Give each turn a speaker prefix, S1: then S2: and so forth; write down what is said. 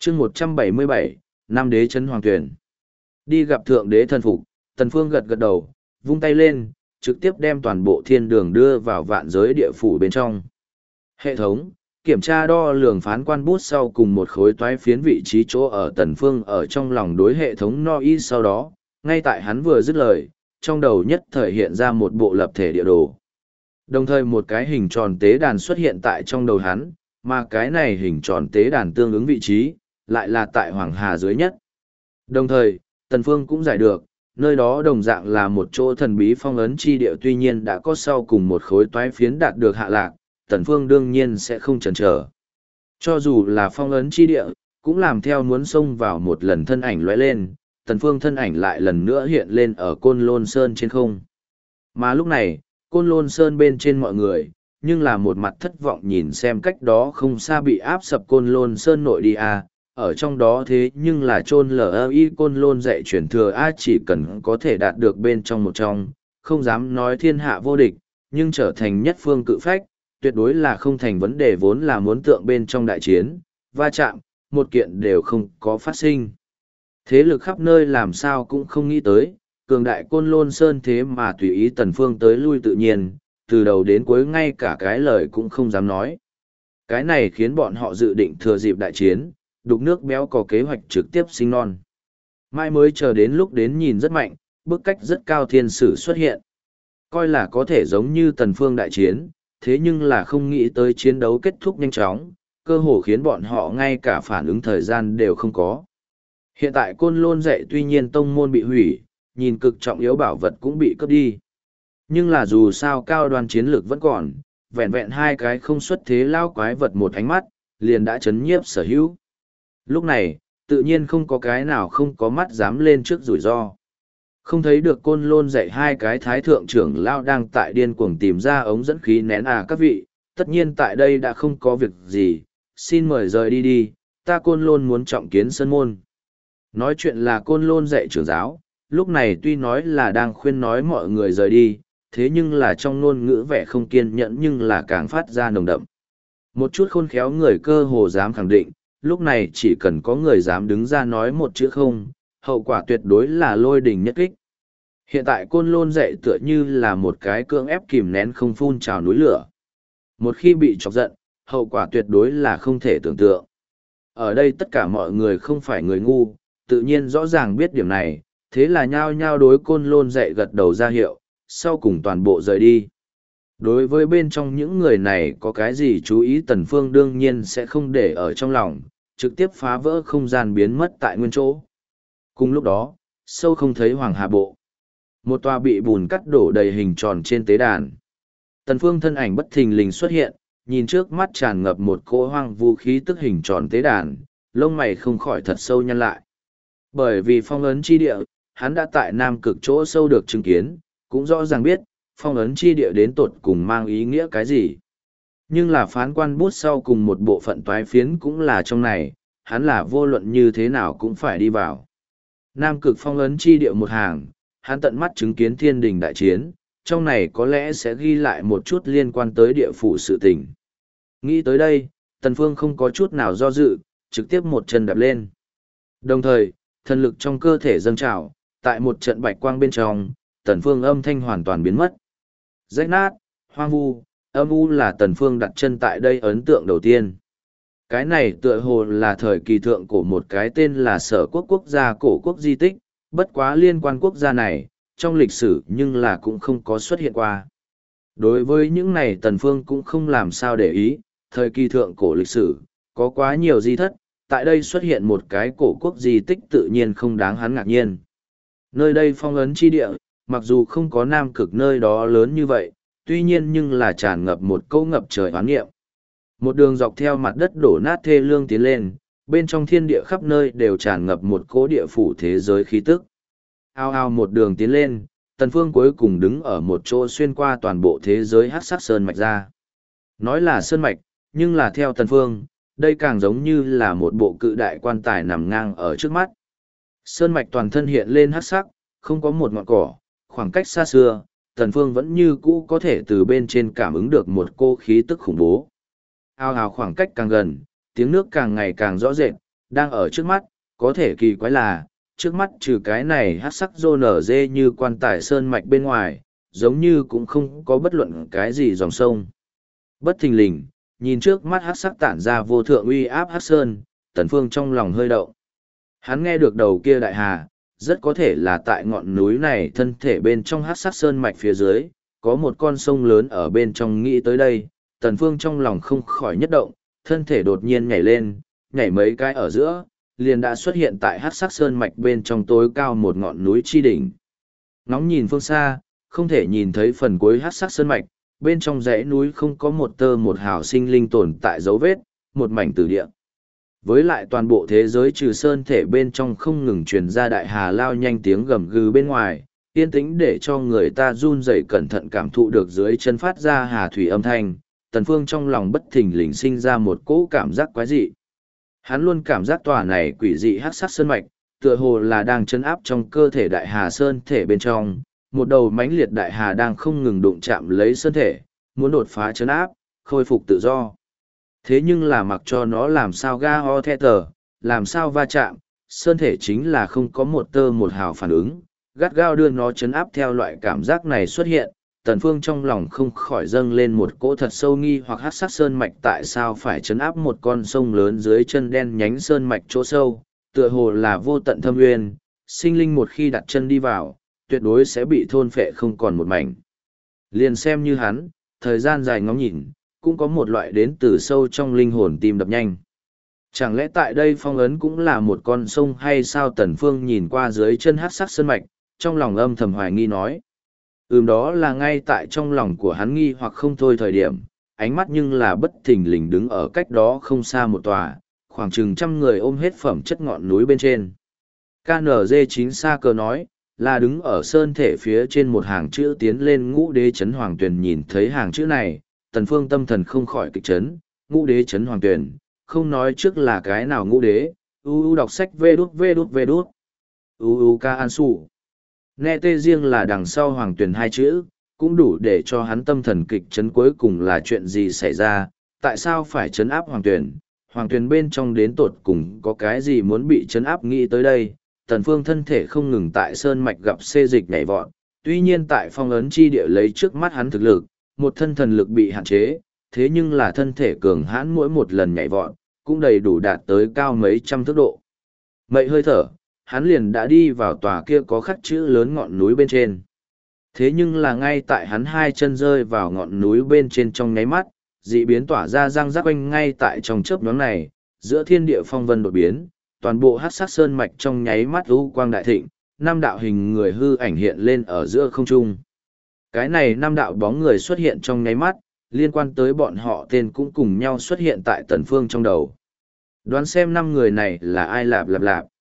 S1: chương 177, năm đế chấn hoàng tuyển. Đi gặp thượng đế thần phục, Tần Phương gật gật đầu, vung tay lên, trực tiếp đem toàn bộ thiên đường đưa vào vạn giới địa phủ bên trong. Hệ thống, kiểm tra đo lường phán quan bút sau cùng một khối toái phiến vị trí chỗ ở Tần Phương ở trong lòng đối hệ thống no y sau đó, ngay tại hắn vừa dứt lời, trong đầu nhất thời hiện ra một bộ lập thể địa đồ. Đồng thời một cái hình tròn tế đàn xuất hiện tại trong đầu hắn, mà cái này hình tròn tế đàn tương ứng vị trí, lại là tại Hoàng Hà dưới nhất. Đồng thời, Tần Phương cũng giải được, nơi đó đồng dạng là một chỗ thần bí phong ấn chi địa, tuy nhiên đã có sau cùng một khối toái phiến đạt được hạ lạc, Tần Phương đương nhiên sẽ không chần chờ. Cho dù là phong ấn chi địa, cũng làm theo muốn xông vào một lần thân ảnh lóe lên, Tần Phương thân ảnh lại lần nữa hiện lên ở Côn Lôn Sơn trên không. Mà lúc này, Côn Lôn Sơn bên trên mọi người, nhưng là một mặt thất vọng nhìn xem cách đó không xa bị áp sập Côn Lôn Sơn nội đi a, ở trong đó thế nhưng là chôn LI Côn Lôn dạy truyền thừa a, chỉ cần có thể đạt được bên trong một trong, không dám nói thiên hạ vô địch, nhưng trở thành nhất phương cự phách, tuyệt đối là không thành vấn đề, vốn là muốn tượng bên trong đại chiến, va chạm, một kiện đều không có phát sinh. Thế lực khắp nơi làm sao cũng không nghĩ tới, cường đại Côn Lôn Sơn thế mà tùy ý Tần Phương tới lui tự nhiên, từ đầu đến cuối ngay cả cái lời cũng không dám nói. Cái này khiến bọn họ dự định thừa dịp đại chiến, đục nước béo có kế hoạch trực tiếp sinh non. Mai mới chờ đến lúc đến nhìn rất mạnh, bức cách rất cao thiên sử xuất hiện. Coi là có thể giống như Tần Phương đại chiến, thế nhưng là không nghĩ tới chiến đấu kết thúc nhanh chóng, cơ hồ khiến bọn họ ngay cả phản ứng thời gian đều không có. Hiện tại Côn Lôn dạy tuy nhiên tông môn bị hủy, nhìn cực trọng yếu bảo vật cũng bị cướp đi. Nhưng là dù sao cao đoan chiến lược vẫn còn, vẹn vẹn hai cái không xuất thế lao quái vật một ánh mắt, liền đã chấn nhiếp sở hữu. Lúc này, tự nhiên không có cái nào không có mắt dám lên trước rủi ro. Không thấy được Côn Lôn dạy hai cái thái thượng trưởng lao đang tại điên cuồng tìm ra ống dẫn khí nén các vị, tất nhiên tại đây đã không có việc gì, xin mời rời đi đi, ta Côn Lôn muốn trọng kiến sân môn. Nói chuyện là Côn Lôn dạy trưởng giáo, lúc này tuy nói là đang khuyên nói mọi người rời đi, thế nhưng là trong ngôn ngữ vẻ không kiên nhẫn nhưng là càng phát ra nồng đậm. Một chút khôn khéo người cơ hồ dám khẳng định, lúc này chỉ cần có người dám đứng ra nói một chữ không, hậu quả tuyệt đối là lôi đình nhất kích. Hiện tại Côn Lôn dạy tựa như là một cái cưỡng ép kìm nén không phun trào núi lửa. Một khi bị chọc giận, hậu quả tuyệt đối là không thể tưởng tượng. Ở đây tất cả mọi người không phải người ngu, tự nhiên rõ ràng biết điểm này, thế là nhao nhao đối Côn Lôn dạy gật đầu ra hiệu, sau cùng toàn bộ rời đi. Đối với bên trong những người này có cái gì chú ý, Tần Phương đương nhiên sẽ không để ở trong lòng, trực tiếp phá vỡ không gian biến mất tại nguyên chỗ. Cùng lúc đó, sâu không thấy Hoàng Hà Bộ. Một tòa bị bùn cắt đổ đầy hình tròn trên tế đàn. Tần Phương thân ảnh bất thình lình xuất hiện, nhìn trước mắt tràn ngập một cỗ hoang vu khí tức hình tròn tế đàn, lông mày không khỏi thật sâu nhăn lại. Bởi vì phong ấn chi địa, hắn đã tại Nam Cực chỗ sâu được chứng kiến, cũng rõ ràng biết, phong ấn chi địa đến tột cùng mang ý nghĩa cái gì. Nhưng là phán quan bút sau cùng một bộ phận toái phiến cũng là trong này, hắn là vô luận như thế nào cũng phải đi vào. Nam Cực phong ấn chi địa một hàng, hắn tận mắt chứng kiến thiên đình đại chiến, trong này có lẽ sẽ ghi lại một chút liên quan tới địa phủ sự tình. Nghĩ tới đây, Tần Phương không có chút nào do dự, trực tiếp một chân đạp lên. Đồng thời, thần lực trong cơ thể dâng trào, tại một trận bạch quang bên trong, Tần Phương âm thanh hoàn toàn biến mất. Rách nát, hoang vu, âm u là Tần Phương đặt chân tại đây ấn tượng đầu tiên. Cái này tựa hồ là thời kỳ thượng cổ một cái tên là Sở Quốc quốc gia cổ quốc di tích, bất quá liên quan quốc gia này, trong lịch sử nhưng là cũng không có xuất hiện qua. Đối với những này Tần Phương cũng không làm sao để ý, thời kỳ thượng cổ lịch sử, có quá nhiều di thất, tại đây xuất hiện một cái cổ quốc di tích tự nhiên không đáng hắn ngạc nhiên. Nơi đây phong ấn chi địa, mặc dù không có Nam Cực nơi đó lớn như vậy, tuy nhiên nhưng là tràn ngập một câu ngập trời hoán nghiệm. Một đường dọc theo mặt đất đổ nát thê lương tiến lên, bên trong thiên địa khắp nơi đều tràn ngập một cỗ địa phủ thế giới khí tức. Ao ao một đường tiến lên, Tần Phương cuối cùng đứng ở một chỗ xuyên qua toàn bộ thế giới hắc sắc sơn mạch ra. Nói là sơn mạch, nhưng là theo Tần Phương, đây càng giống như là một bộ cự đại quan tài nằm ngang ở trước mắt. Sơn mạch toàn thân hiện lên hắc sắc, không có một ngọn cỏ, khoảng cách xa xưa, Tần Phương vẫn như cũ có thể từ bên trên cảm ứng được một cô khí tức khủng bố. Ao ao khoảng cách càng gần, tiếng nước càng ngày càng rõ rệt, đang ở trước mắt, có thể kỳ quái là, trước mắt trừ cái này hát sắc rô nở dê như quan tài sơn mạch bên ngoài, giống như cũng không có bất luận cái gì dòng sông. Bất thình lình, nhìn trước mắt hát sắc tản ra vô thượng uy áp hát sơn, Tần Phương trong lòng hơi động. Hắn nghe được đầu kia đại hà, rất có thể là tại ngọn núi này thân thể bên trong hát sắc sơn mạch phía dưới, có một con sông lớn ở bên trong. Nghĩ tới đây, Tần Phương trong lòng không khỏi nhất động, thân thể đột nhiên nhảy lên, nhảy mấy cái ở giữa, liền đã xuất hiện tại hát sắc sơn mạch bên trong tối cao một ngọn núi chi đỉnh. Ngóng nhìn phương xa, không thể nhìn thấy phần cuối hát sắc sơn mạch, bên trong dãy núi không có một tơ một hào sinh linh tồn tại dấu vết, một mảnh tử địa. Với lại toàn bộ thế giới trừ sơn thể bên trong không ngừng truyền ra đại hà lao nhanh tiếng gầm gừ bên ngoài, yên tĩnh để cho người ta run rẩy cẩn thận cảm thụ được dưới chân phát ra hà thủy âm thanh. Tần Phương trong lòng bất thình lình sinh ra một cỗ cảm giác quái dị. Hắn luôn cảm giác tòa này quỷ dị hắc sắc sơn mạch, tựa hồ là đang chấn áp trong cơ thể đại hà sơn thể bên trong, một đầu mãnh liệt đại hà đang không ngừng đụng chạm lấy sơn thể, muốn đột phá chấn áp, khôi phục tự do. Thế nhưng là mặc cho nó làm sao ga ho the tờ, làm sao va chạm, sơn thể chính là không có một tơ một hào phản ứng, gắt gao đưa nó chấn áp. Theo loại cảm giác này xuất hiện, Tần Phương trong lòng không khỏi dâng lên một cỗ thật sâu nghi hoặc hắc sắc sơn mạch tại sao phải chấn áp một con sông lớn dưới chân đen nhánh sơn mạch chỗ sâu, tựa hồ là vô tận thâm nguyên, sinh linh một khi đặt chân đi vào, tuyệt đối sẽ bị thôn phệ không còn một mảnh. Liền xem như hắn, thời gian dài ngóng nhìn, cũng có một loại đến từ sâu trong linh hồn tim đập nhanh. Chẳng lẽ tại đây phong ấn cũng là một con sông hay sao? Tần Phương nhìn qua dưới chân hắc sắc sơn mạch, trong lòng âm thầm hoài nghi nói. Đó là ngay tại trong lòng của hắn nghi hoặc không thôi thời điểm, ánh mắt nhưng là bất thình lình đứng ở cách đó không xa một tòa, khoảng chừng 100 người ôm hết phẩm chất ngọn núi bên trên. KNG9 Sa Cờ nói, là đứng ở sơn thể phía trên một hàng chữ tiến lên Ngũ Đế Chấn Hoàng Tuyền. Nhìn thấy hàng chữ này, Tần Phương tâm thần không khỏi kịch chấn. Ngũ Đế Chấn Hoàng Tuyền, không nói trước là cái nào ngũ đế, đọc sách vê đút. Ca An Sủ. Nghe tê riêng là đằng sau Hoàng Tuyền hai chữ, cũng đủ để cho hắn tâm thần kịch chấn. Cuối cùng là chuyện gì xảy ra, tại sao phải chấn áp Hoàng Tuyền? Hoàng Tuyền bên trong đến tột cùng có cái gì muốn bị chấn áp? Nghĩ tới đây, Tần Phương thân thể không ngừng tại sơn mạch gặp xê dịch nhảy vọt. Tuy nhiên tại phong ấn chi địa lấy trước mắt hắn thực lực, một thân thần lực bị hạn chế, thế nhưng là thân thể cường hãn mỗi một lần nhảy vọt, cũng đầy đủ đạt tới cao mấy trăm thước độ. Mậy hơi thở, hắn liền đã đi vào tòa kia có khắc chữ lớn ngọn núi bên trên. Thế nhưng là ngay tại hắn hai chân rơi vào ngọn núi bên trên trong nháy mắt, dị biến tỏa ra răng rắc quanh. Ngay tại trong chớp nhoáng này, giữa thiên địa phong vân đột biến, toàn bộ hắc sắc sơn mạch trong nháy mắt u quang đại thịnh, 5 đạo hình người hư ảnh hiện lên ở giữa không trung. Cái này 5 đạo bóng người xuất hiện trong nháy mắt, liên quan tới bọn họ tên cũng cùng nhau xuất hiện tại Tần Phương trong đầu. Đoán xem 5 người này là ai? Lạp.